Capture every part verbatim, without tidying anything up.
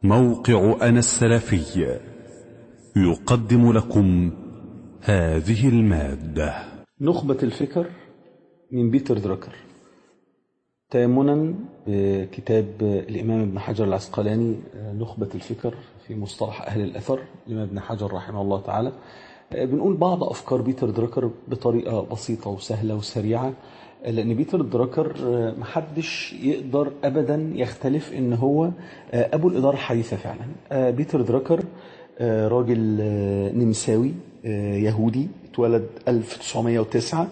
موقع أنا السلفي يقدم لكم هذه المادة. نخبة الفكر من بيتر دراكر، تيمنا بكتاب الإمام ابن حجر العسقلاني نخبة الفكر في مصطلح أهل الأثر الإمام ابن حجر رحمه الله تعالى. بنقول بعض أفكار بيتر دراكر بطريقة بسيطة وسهلة وسريعة، لأن بيتر دراكر محدش يقدر أبدا يختلف إن هو أبو الإدارة الحديثة فعلا. بيتر دراكر راجل نمساوي يهودي، اتولد ألف وتسعمائة وتسعة،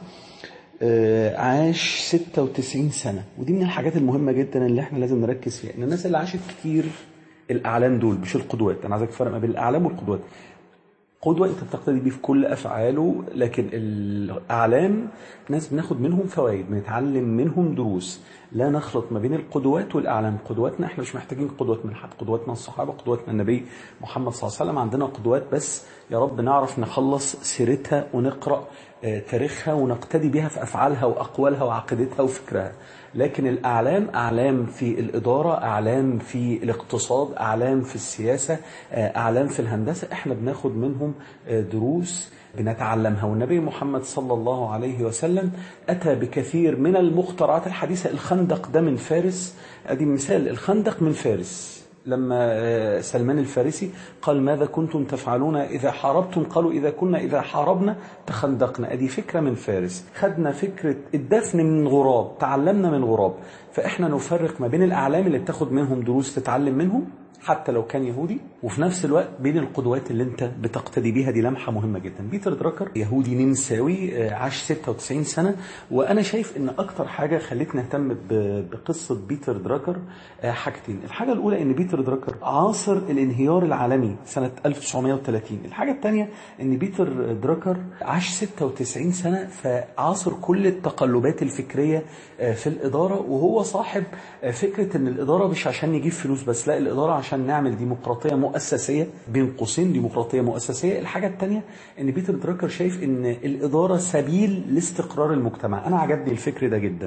عاش ستة وتسعين سنة. ودي من الحاجات المهمة جدا اللي احنا لازم نركز فيها، ان الناس اللي عاشت كتير الأعلام دول مش القدوات. أنا عايزك تفرق ما بين الأعلام والقدوات. قدوة انت بتقتدي بيه في كل أفعاله، لكن الأعلام ناس بناخد منهم فوائد، بنتعلم منهم دروس. لا نخلط ما بين القدوات والأعلام. قدواتنا احنا مش محتاجين قدوات من حد، قدواتنا الصحابة، قدواتنا النبي محمد صلى الله عليه وسلم. عندنا قدوات بس يا رب نعرف نخلص سيرتها ونقرأ تاريخها ونقتدي بها في أفعالها وأقوالها وعقيدتها وفكرها. لكن الأعلام أعلام في الإدارة، أعلام في الاقتصاد، أعلام في السياسة، أعلام في الهندسة، احنا بناخد منهم دروس بنتعلمها. والنبي محمد صلى الله عليه وسلم أتى بكثير من المخترعات الحديثة. الخندق ده من فارس، أدي مثال، الخندق من فارس. لما سلمان الفارسي قال ماذا كنتم تفعلون إذا حاربتم؟ قالوا إذا كنا إذا حاربنا تخندقنا. أدي فكرة من فارس. خدنا فكرة الدفن من غراب، تعلمنا من غراب. فإحنا نفرق ما بين الأعلام اللي بتاخد منهم دروس تتعلم منهم حتى لو كان يهودي، وفي نفس الوقت بين القدوات اللي انت بتقتدي بيها. دي لمحة مهمة جدا. بيتر دراكر يهودي نمساوي، عاش ستة وتسعين سنة. وانا شايف ان اكتر حاجة خلتني اهتم بقصة بيتر دراكر حاجتين. الحاجة الاولى ان بيتر دراكر عاصر الانهيار العالمي سنة ألف وتسعمائة وثلاثين. الحاجة الثانية ان بيتر دراكر عاش ستة وتسعين سنة، فعاصر كل التقلبات الفكرية في الإدارة. وهو صاحب فكرة ان الإدارة مش عشان نجيب فلوس بس، لا، الإدارة عشان عشان نعمل ديمقراطية مؤسسية، بين قوسين ديمقراطية مؤسسية. الحاجة الثانية ان بيتر دراكر شايف ان الإدارة سبيل لاستقرار المجتمع. انا عجبني الفكر ده جدا.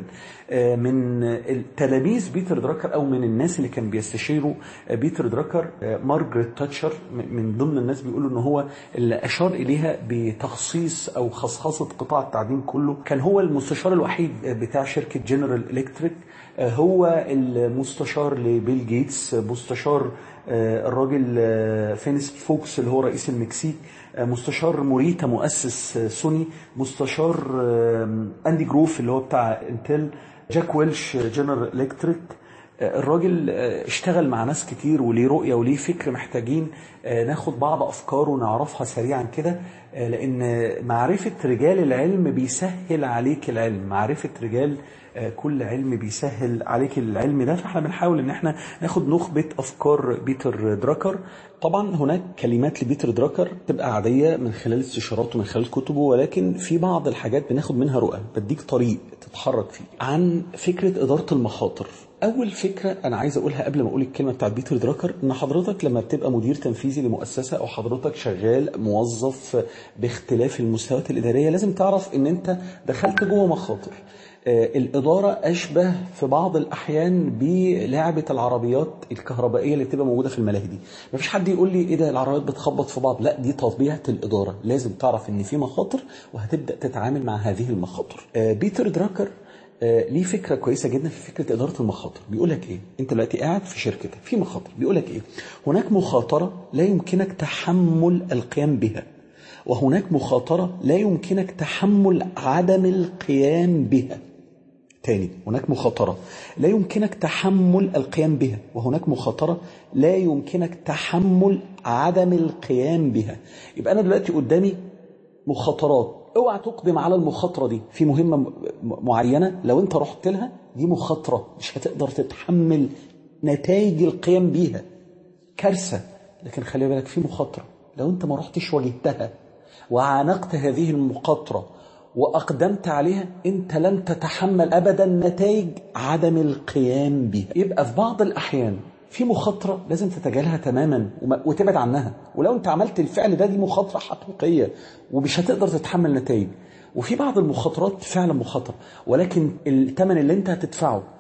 من تلاميذ بيتر دراكر او من الناس اللي كان بيستشيروا بيتر دراكر مارغريت تاتشر، من ضمن الناس بيقولوا ان هو اللي اشار اليها بتخصيص او خصخصة قطاع التعدين كله. كان هو المستشار الوحيد بتاع شركة جنرال إلكتريك، هو المستشار لبيل جيتس، مستشار الراجل فينيس فوكس اللي هو رئيس المكسيك، مستشار موريتا مؤسس سوني، مستشار أندي جروف اللي هو بتاع انتل، جاك ويلش جنرال إلكتريك. الراجل اشتغل مع ناس كتير وليه رؤية وليه فكر. محتاجين ناخد بعض أفكاره ونعرفها سريعا كده، لأن معرفة رجال العلم بيسهل عليك العلم. معرفة رجال كل علم بيسهل عليك العلم ده. فاحنا بنحاول ان احنا ناخد نخبة افكار بيتر دراكر. طبعا هناك كلمات لبيتر دراكر تبقى عادية من خلال استشارات ومن خلال كتبه، ولكن في بعض الحاجات بناخد منها رؤى، بديك طريق تتحرك فيه. عن فكرة إدارة المخاطر. أول فكرة أنا عايز أقولها قبل ما أقول الكلمة بتاعت بيتر دراكر، إن حضرتك لما بتبقى مدير تنفيذي لمؤسسة أو حضرتك شغال موظف باختلاف المستويات الإدارية، لازم تعرف إن أنت دخلت جوه مخاطر. الإدارة أشبه في بعض الأحيان بلعبة العربيات الكهربائية اللي بتبقى موجودة في الملاهي دي. مفيش حد يقول لي إيه ده العربيات بتخبط في بعض، لا، دي طبيعة الإدارة. لازم تعرف إن في مخاطر وهتبدأ تتعامل مع هذه المخاطر. بيتر دراكر ليه فكرة كويسة جدا في فكرة إدارة المخاطر. بيقولك إيه؟ أنت دلوقتي قاعد في شركتك في مخاطر. بيقولك إيه؟ هناك مخاطرة لا يمكنك تحمل القيام بها، وهناك مخاطرة لا يمكنك تحمل عدم القيام بها. تاني، هناك مخاطرة لا يمكنك تحمل القيام بها، وهناك مخاطرة لا يمكنك تحمل عدم القيام بها. يبقى أنا دلوقتي قدامي مخاطرات، اوعى تقدم على المخاطرة دي في مهمة معينة. لو انت رحت لها دي مخاطرة مش هتقدر تتحمل نتائج القيام بيها، كارثة. لكن خلي بالك في مخاطرة لو انت ما رحتش واجهتها وعانقت هذه المخاطرة وأقدمت عليها، أنت لن تتحمل أبدا نتائج عدم القيام بها. يبقى في بعض الأحيان في مخاطرة لازم تتجاهلها تماما وتبعد عنها، ولو أنت عملت الفعل ده دي مخاطرة حقيقية ومش هتقدر تتحمل نتائج. وفي بعض المخاطرات فعلا مخاطرة، ولكن الثمن اللي أنت هتدفعه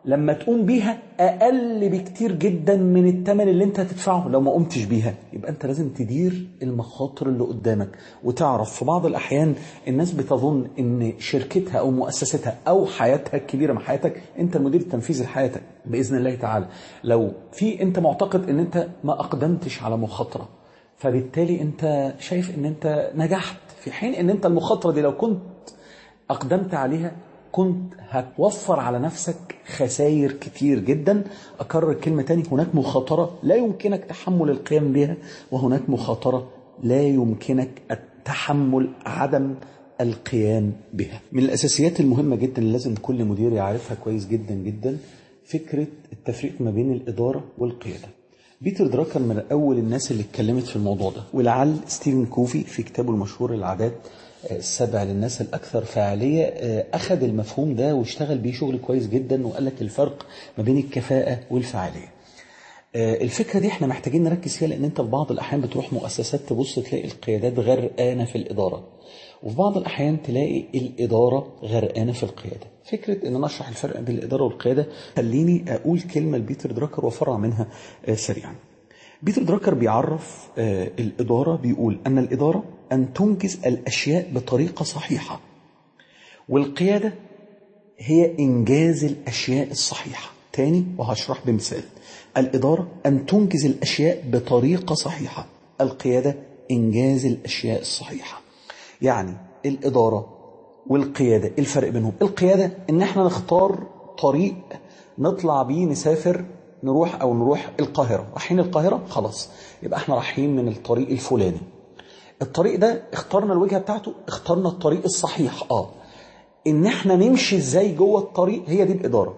لما تقوم بيها أقل بكتير جدا من الثمن اللي انت هتدفعه لو ما قمتش بيها. يبقى انت لازم تدير المخاطر اللي قدامك، وتعرف في بعض الأحيان الناس بتظن ان شركتها أو مؤسستها أو حياتها الكبيرة مع حياتك انت المدير التنفيذي لحياتك بإذن الله تعالى. لو في انت معتقد ان انت ما أقدمتش على مخاطرة، فبالتالي انت شايف ان انت نجحت، في حين ان انت المخاطرة دي لو كنت أقدمت عليها كنت هتوفر على نفسك خسائر كتير جدا. أكرر كلمة تاني، هناك مخاطرة لا يمكنك تحمل القيام بها، وهناك مخاطرة لا يمكنك التحمل عدم القيام بها. من الأساسيات المهمة جدا اللي لازم كل مدير يعرفها كويس جدا جدا فكرة التفريق ما بين الإدارة والقيادة. بيتر دراكر من أول الناس اللي اتكلمت في الموضوع ده، ولعل ستيفن كوفي في كتابه المشهور العادات السبع للناس الأكثر فعالية أخذ المفهوم ده واشتغل بيه شغل كويس جدا، وقال لك الفرق ما بين الكفاءة والفعالية. الفكرة دي احنا محتاجين نركز فيها، لأن انت في بعض الأحيان بتروح مؤسسات تبص تلاقي القيادات غرقانة في الإدارة، وفي بعض الأحيان تلاقي الإدارة غرقانة في القيادة. فكرة ان نشرح الفرق بين الإدارة والقيادة خليني أقول كلمة لبيتر دراكر وفرع منها سريعا. بيتر دراكر بيعرف الإدارة، بيقول أن الإدارة أن تنجز الأشياء بطريقة صحيحة، والقيادة هي إنجاز الأشياء الصحيحة. تاني وهشرح بمثال، الإدارة أن تنجز الأشياء بطريقة صحيحة، القيادة إنجاز الأشياء الصحيحة. يعني الإدارة والقيادة الفرق بينهم، القيادة إن احنا نختار طريق نطلع بيه نسافر نروح أو نروح القاهرة، رايحين القاهرة خلاص يبقى احنا رايحين من الطريق الفلاني، الطريق ده اخترنا الوجهة بتاعته، اخترنا الطريق الصحيح. اه ان احنا نمشي ازاي جوه الطريق، هي دي الإدارة.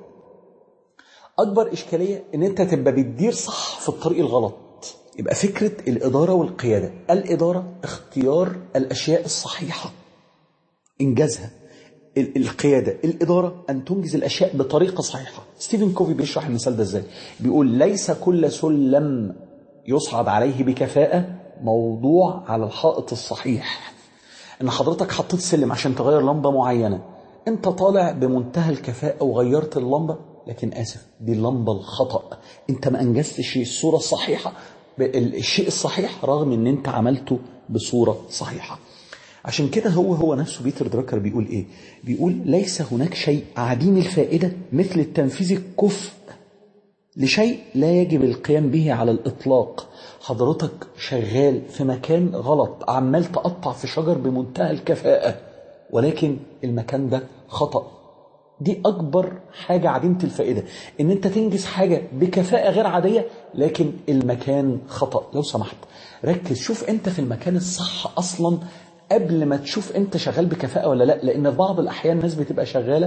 اكبر اشكالية ان انت تبقى بتدير صح في الطريق الغلط. يبقى فكرة الإدارة والقيادة، الإدارة اختيار الأشياء الصحيحة إنجازها، القيادة الإدارة أن تنجز الأشياء بطريقة صحيحة. ستيفن كوفي بيشرح المثال ده ازاي، بيقول ليس كل سلم يصعد عليه بكفاءة موضوع على الحائط الصحيح. ان حضرتك حطيت سلم عشان تغير لمبة معينة، انت طالع بمنتهى الكفاءة وغيرت اللمبة، لكن آسف دي اللمبة الخطأ، انت ما انجزتش الصورة الصحيحة الشيء الصحيح رغم ان انت عملته بصورة صحيحة. عشان كده هو هو نفسه بيتر دراكر بيقول ايه، بيقول ليس هناك شيء عديم الفائدة مثل التنفيذ الكفء لشيء لا يجب القيام به على الإطلاق. حضرتك شغال في مكان غلط، عمال تقطع في شجر بمنتهى الكفاءة، ولكن المكان ده خطأ. دي أكبر حاجة عديمة الفائدة، إن أنت تنجز حاجة بكفاءة غير عادية لكن المكان خطأ. لو سمحت ركز، شوف أنت في المكان الصح أصلا قبل ما تشوف أنت شغال بكفاءة ولا لا. لأن في بعض الأحيان الناس بتبقى شغالة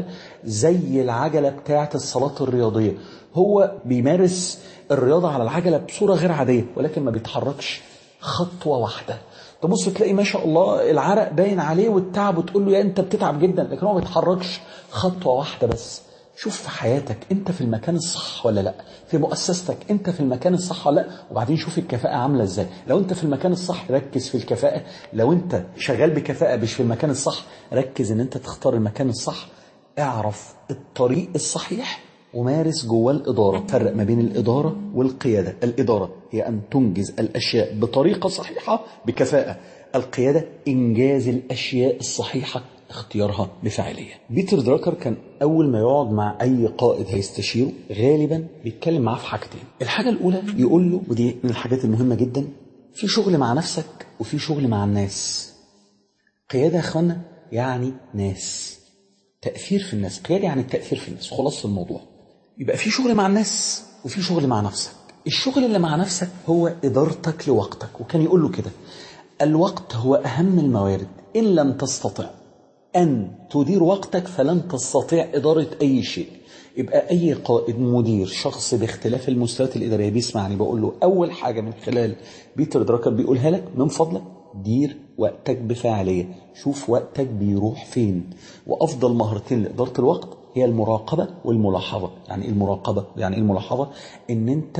زي العجلة بتاعة الصالات الرياضية، هو بيمارس الرياضة على العجلة بصورة غير عادية ولكن ما بيتحركش خطوة واحدة. تبص تلاقي ما شاء الله العرق باين عليه والتعب، وتقول له يا انت بتتعب جدا، لكن هو ما بيتحركش خطوة واحدة بس. شوف في حياتك انت في المكان الصح ولا لا، في مؤسستك انت في المكان الصح ولا لا، وبعدين شوف الكفاءة عاملة ازاي. لو انت في المكان الصح ركز في الكفاءة، لو انت شغال بكفاءة مش في المكان الصح ركز ان انت تختار المكان الصح. اعرف الطريق الصحيح ومارس جوه الإدارة. فرق ما بين الإدارة والقيادة، الإدارة هي أن تنجز الأشياء بطريقة صحيحة بكفاءة، القيادة إنجاز الأشياء الصحيحة اختيارها بفاعلية. بيتر دراكر كان أول ما يقعد مع أي قائد هيستشيره غالبا بيتكلم معاه في حاجتين. الحاجة الأولى يقول له، ودي من الحاجات المهمة جدا، في شغل مع نفسك وفي شغل مع الناس. قيادة يا أخوانا يعني ناس، تأثير في الناس. قيادة يعني التأثير في الناس، خلاص الموضوع. يبقى في شغل مع الناس وفي شغل مع نفسك. الشغل اللي مع نفسك هو إدارتك لوقتك، وكان يقول له كده الوقت هو أهم الموارد، إن لم تستطع أن تدير وقتك فلن تستطيع إدارة أي شيء. يبقى أي قائد مدير شخص باختلاف المستويات الإدارية بيسمعني بقول له أول حاجة من خلال بيتر دراكر بيقولها لك، من فضلك دير وقتك بفاعلية، شوف وقتك بيروح فين. وأفضل مهارتين لإدارة الوقت هي المراقبة والملاحظة. يعني المراقبة يعني الملاحظة إن أنت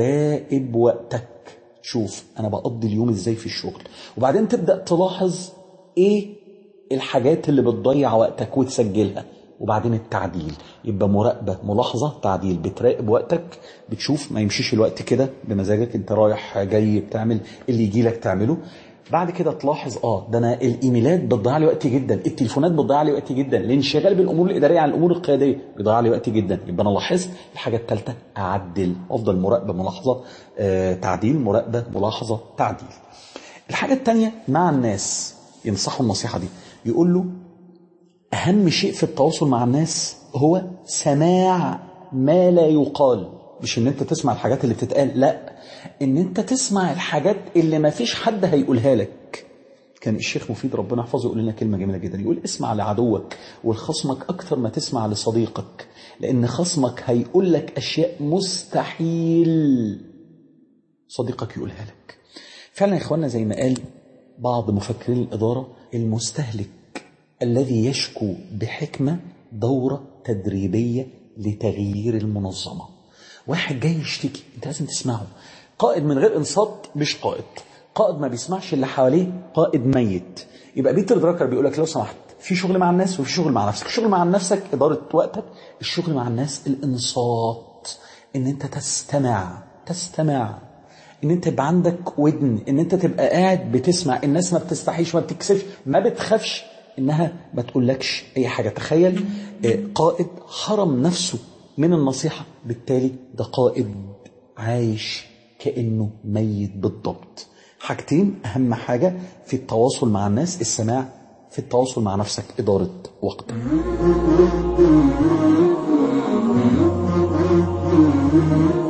تراقب وقتك، شوف أنا بقضي اليوم إزاي في الشغل، وبعدين تبدأ تلاحظ إيه الحاجات اللي بتضيع وقتك وتسجلها. وبعدين التعديل. يبقى مراقبة، ملاحظة، تعديل. بتراقب وقتك، بتشوف ما يمشيش الوقت كده بمزاجك، انت رايح جاي بتعمل اللي يجي لك تعمله. بعد كده تلاحظ اه ده انا الايميلات بتضيع لي وقت جدا، التليفونات بتضيع لي وقت جدا، الانشغال بالامور الاداريه عن الامور القياديه بيضيع لي وقت جدا. يبقى انا لاحظت. الحاجه الثالثه اعدل، افضل مراقبه، ملاحظه، آه، تعديل، مراقبه، ملاحظه، تعديل. الحاجه الثانيه مع الناس، ينصحوا النصيحه دي، يقول له اهم شيء في التواصل مع الناس هو سماع ما لا يقال. مش ان انت تسمع الحاجات اللي بتتقال، لا، ان انت تسمع الحاجات اللي ما فيش حد هيقولها لك. كان الشيخ مفيد ربنا يحفظه يقول لنا كلمة جميلة جدا، يقول اسمع لعدوك ولخصمك اكتر ما تسمع لصديقك، لان خصمك هيقول لك اشياء مستحيل صديقك يقولها لك. فعلا يا اخوانا زي ما قال بعض مفكرين الادارة، المستهلك الذي يشكو بحكمة دورة تدريبية لتغيير المنظمة. واحد جاي يشتكي، انت لازم تسمعه. قائد من غير انصات مش قائد، قائد ما بيسمعش اللي حواليه قائد ميت. يبقى بيتر دراكر بيقول لك لو سمحت، في شغل مع الناس وفي شغل مع نفسك. الشغل مع نفسك إدارة وقتك، الشغل مع الناس الانصات، ان انت تستمع تستمع ان انت يبقى عندك ودن، ان انت تبقى قاعد بتسمع. الناس ما بتستحيش، ما بتكسفش، ما بتخافش انها ما تقولكش اي حاجة. تخيل قائد حرم نفسه من النصيحة، بالتالي ده قائد عايش كأنه ميت بالضبط. حاجتين اهم حاجة في التواصل مع الناس، السماع، في التواصل مع نفسك إدارة وقتك.